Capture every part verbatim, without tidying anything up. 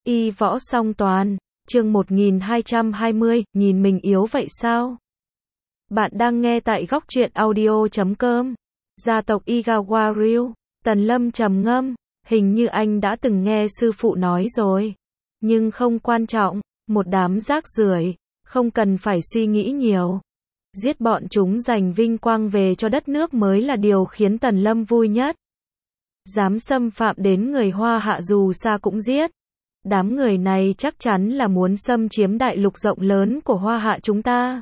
Y võ song toàn, chương một nghìn hai trăm hai mươi, nhìn mình yếu vậy sao? Bạn đang nghe tại góc truyện audio chấm com. Gia tộc Igawa Ryu, Tần Lâm trầm ngâm, hình như anh đã từng nghe sư phụ nói rồi. Nhưng không quan trọng, một đám rác rưởi, không cần phải suy nghĩ nhiều. Giết bọn chúng giành vinh quang về cho đất nước mới là điều khiến Tần Lâm vui nhất. Dám xâm phạm đến người Hoa Hạ dù xa cũng giết. Đám người này chắc chắn là muốn xâm chiếm đại lục rộng lớn của Hoa Hạ chúng ta.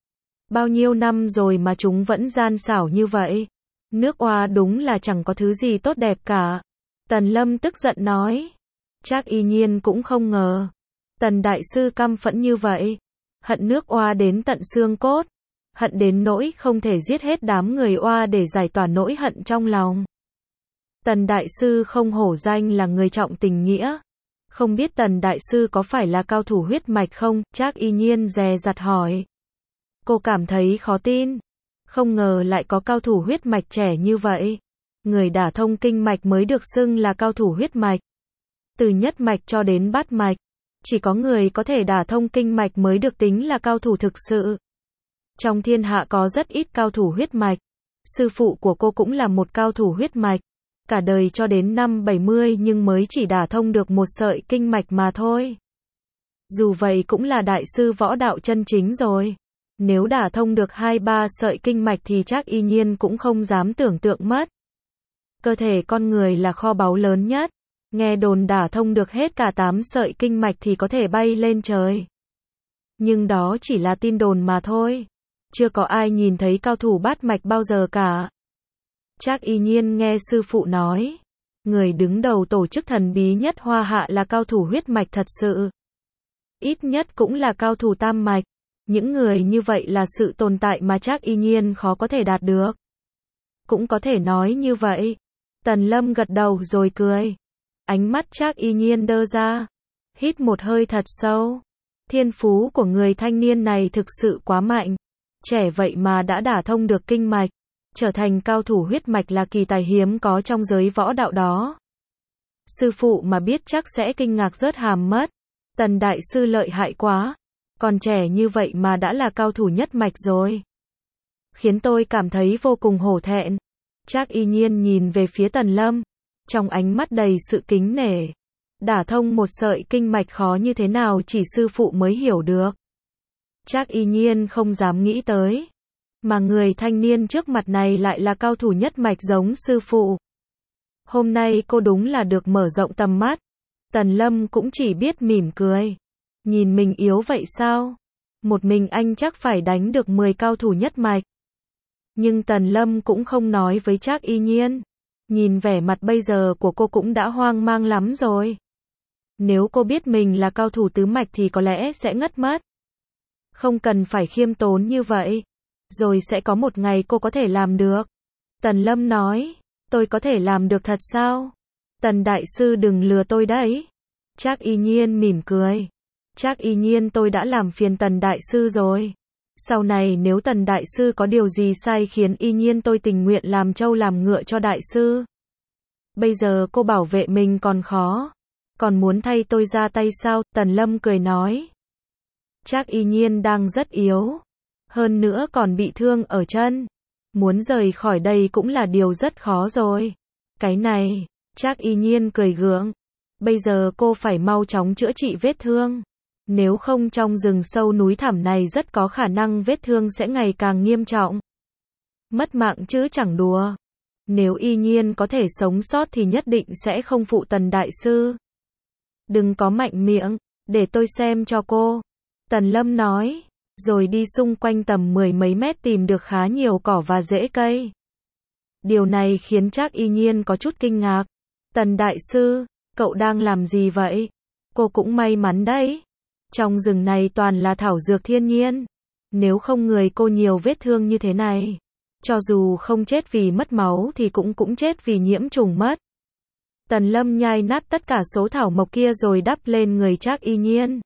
Bao nhiêu năm rồi mà chúng vẫn gian xảo như vậy. Nước Hoa đúng là chẳng có thứ gì tốt đẹp cả. Tần Lâm tức giận nói. Trác Y Nhiên cũng không ngờ. Tần Đại Sư căm phẫn như vậy. Hận nước Hoa đến tận xương cốt. Hận đến nỗi không thể giết hết đám người Hoa để giải tỏa nỗi hận trong lòng. Tần Đại Sư không hổ danh là người trọng tình nghĩa. Không biết Tần Đại Sư có phải là cao thủ huyết mạch không? Trác Y Nhiên dè dặt hỏi. Cô cảm thấy khó tin. Không ngờ lại có cao thủ huyết mạch trẻ như vậy. Người đả thông kinh mạch mới được xưng là cao thủ huyết mạch. Từ nhất mạch cho đến bát mạch. Chỉ có người có thể đả thông kinh mạch mới được tính là cao thủ thực sự. Trong thiên hạ có rất ít cao thủ huyết mạch. Sư phụ của cô cũng là một cao thủ huyết mạch. Cả đời cho đến năm bảy mươi nhưng mới chỉ đả thông được một sợi kinh mạch mà thôi. Dù vậy cũng là đại sư võ đạo chân chính rồi. Nếu đả thông được hai ba sợi kinh mạch thì Trác Y Nhiên cũng không dám tưởng tượng mất. Cơ thể con người là kho báu lớn nhất. Nghe đồn đả thông được hết cả tám sợi kinh mạch thì có thể bay lên trời. Nhưng đó chỉ là tin đồn mà thôi. Chưa có ai nhìn thấy cao thủ bát mạch bao giờ cả. Trác Y Nhiên nghe sư phụ nói, người đứng đầu tổ chức thần bí nhất Hoa Hạ là cao thủ huyết mạch thật sự. Ít nhất cũng là cao thủ tam mạch. Những người như vậy là sự tồn tại mà Trác Y Nhiên khó có thể đạt được. Cũng có thể nói như vậy. Tần Lâm gật đầu rồi cười. Ánh mắt Trác Y Nhiên đơ ra. Hít một hơi thật sâu. Thiên phú của người thanh niên này thực sự quá mạnh. Trẻ vậy mà đã đả thông được kinh mạch. Trở thành cao thủ huyết mạch là kỳ tài hiếm có trong giới võ đạo đó. Sư phụ mà biết chắc sẽ kinh ngạc rớt hàm mất. Tần Đại Sư lợi hại quá. Còn trẻ như vậy mà đã là cao thủ nhất mạch rồi. Khiến tôi cảm thấy vô cùng hổ thẹn. Trác Y Nhiên nhìn về phía Tần Lâm. Trong ánh mắt đầy sự kính nể. Đả thông một sợi kinh mạch khó như thế nào chỉ sư phụ mới hiểu được. Trác Y Nhiên không dám nghĩ tới. Mà người thanh niên trước mặt này lại là cao thủ nhất mạch giống sư phụ. Hôm nay cô đúng là được mở rộng tầm mắt. Tần Lâm cũng chỉ biết mỉm cười. Nhìn mình yếu vậy sao? Một mình anh chắc phải đánh được mười cao thủ nhất mạch. Nhưng Tần Lâm cũng không nói với Trác Y Nhiên. Nhìn vẻ mặt bây giờ của cô cũng đã hoang mang lắm rồi. Nếu cô biết mình là cao thủ tứ mạch thì có lẽ sẽ ngất mất. Không cần phải khiêm tốn như vậy. Rồi sẽ có một ngày cô có thể làm được. Tần Lâm nói, tôi có thể làm được thật sao? Tần Đại Sư đừng lừa tôi đấy. Trác Y Nhiên mỉm cười. Trác Y Nhiên tôi đã làm phiền Tần Đại Sư rồi. Sau này nếu Tần Đại Sư có điều gì sai khiến Y Nhiên tôi tình nguyện làm trâu làm ngựa cho Đại Sư. Bây giờ cô bảo vệ mình còn khó. Còn muốn thay tôi ra tay sao? Tần Lâm cười nói. Trác Y Nhiên đang rất yếu. Hơn nữa còn bị thương ở chân. Muốn rời khỏi đây cũng là điều rất khó rồi. Cái này, Trác Y Nhiên cười gượng. Bây giờ cô phải mau chóng chữa trị vết thương. Nếu không trong rừng sâu núi thẳm này rất có khả năng vết thương sẽ ngày càng nghiêm trọng. Mất mạng chứ chẳng đùa. Nếu Y Nhiên có thể sống sót thì nhất định sẽ không phụ Tần Đại Sư. Đừng có mạnh miệng, để tôi xem cho cô. Tần Lâm nói. Rồi đi xung quanh tầm mười mấy mét tìm được khá nhiều cỏ và rễ cây. Điều này khiến Trác Y Nhiên có chút kinh ngạc. Tần Đại Sư, cậu đang làm gì vậy? Cô cũng may mắn đấy. Trong rừng này toàn là thảo dược thiên nhiên. Nếu không người cô nhiều vết thương như thế này. Cho dù không chết vì mất máu thì cũng cũng chết vì nhiễm trùng mất. Tần Lâm nhai nát tất cả số thảo mộc kia rồi đắp lên người Trác Y Nhiên.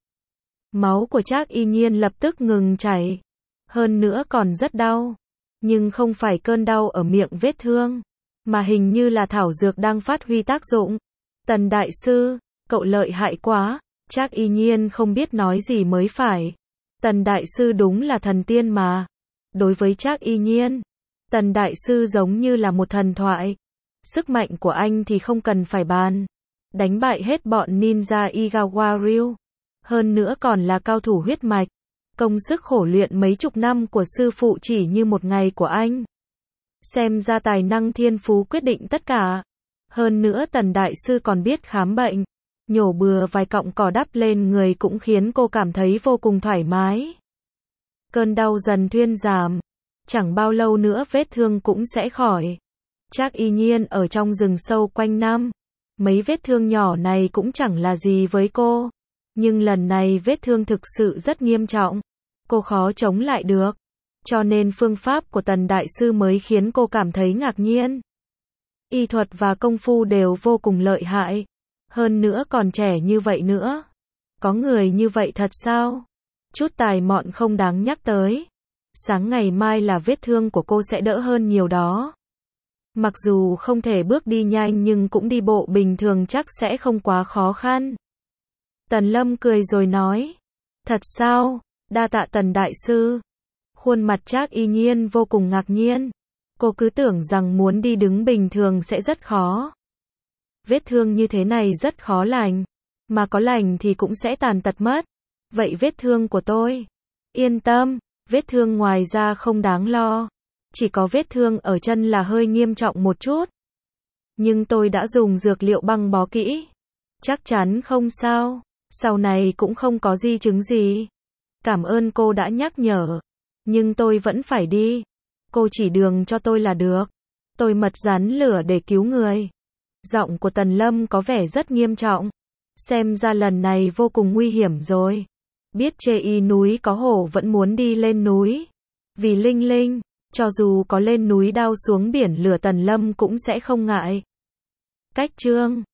Máu của Trác Y Nhiên lập tức ngừng chảy. Hơn nữa còn rất đau. Nhưng không phải cơn đau ở miệng vết thương. Mà hình như là thảo dược đang phát huy tác dụng. Tần Đại Sư, cậu lợi hại quá. Trác Y Nhiên không biết nói gì mới phải. Tần đại sư đúng là thần tiên mà. Đối với Trác Y Nhiên, Tần đại sư giống như là một thần thoại. Sức mạnh của anh thì không cần phải bàn. Đánh bại hết bọn ninja Igawa Ryu. Hơn nữa còn là cao thủ huyết mạch. Công sức khổ luyện mấy chục năm của sư phụ chỉ như một ngày của anh. Xem ra tài năng thiên phú quyết định tất cả. Hơn nữa Tần đại sư còn biết khám bệnh. Nhổ bừa vài cọng cỏ đắp lên người cũng khiến cô cảm thấy vô cùng thoải mái. Cơn đau dần thuyên giảm. Chẳng bao lâu nữa vết thương cũng sẽ khỏi. Trác Y Nhiên ở trong rừng sâu quanh năm. Mấy vết thương nhỏ này cũng chẳng là gì với cô. Nhưng lần này vết thương thực sự rất nghiêm trọng. Cô khó chống lại được. Cho nên phương pháp của Tần đại sư mới khiến cô cảm thấy ngạc nhiên. Y thuật và công phu đều vô cùng lợi hại. Hơn nữa còn trẻ như vậy nữa. Có người như vậy thật sao? Chút tài mọn không đáng nhắc tới. Sáng ngày mai là vết thương của cô sẽ đỡ hơn nhiều đó. Mặc dù không thể bước đi nhanh nhưng cũng đi bộ bình thường chắc sẽ không quá khó khăn. Tần Lâm cười rồi nói. Thật sao? Đa tạ Tần đại sư. Khuôn mặt Trác Y Nhiên vô cùng ngạc nhiên. Cô cứ tưởng rằng muốn đi đứng bình thường sẽ rất khó. Vết thương như thế này rất khó lành. Mà có lành thì cũng sẽ tàn tật mất. Vậy vết thương của tôi? Yên tâm, vết thương ngoài da không đáng lo. Chỉ có vết thương ở chân là hơi nghiêm trọng một chút. Nhưng tôi đã dùng dược liệu băng bó kỹ. Chắc chắn không sao. Sau này cũng không có di chứng gì. Cảm ơn cô đã nhắc nhở. Nhưng tôi vẫn phải đi. Cô chỉ đường cho tôi là được. Tôi mật rắn lửa để cứu người. Giọng của Tần Lâm có vẻ rất nghiêm trọng. Xem ra lần này vô cùng nguy hiểm rồi. Biết chê y núi có hổ vẫn muốn đi lên núi. Vì Linh Linh, cho dù có lên núi đao xuống biển lửa Tần Lâm cũng sẽ không ngại. Cách chương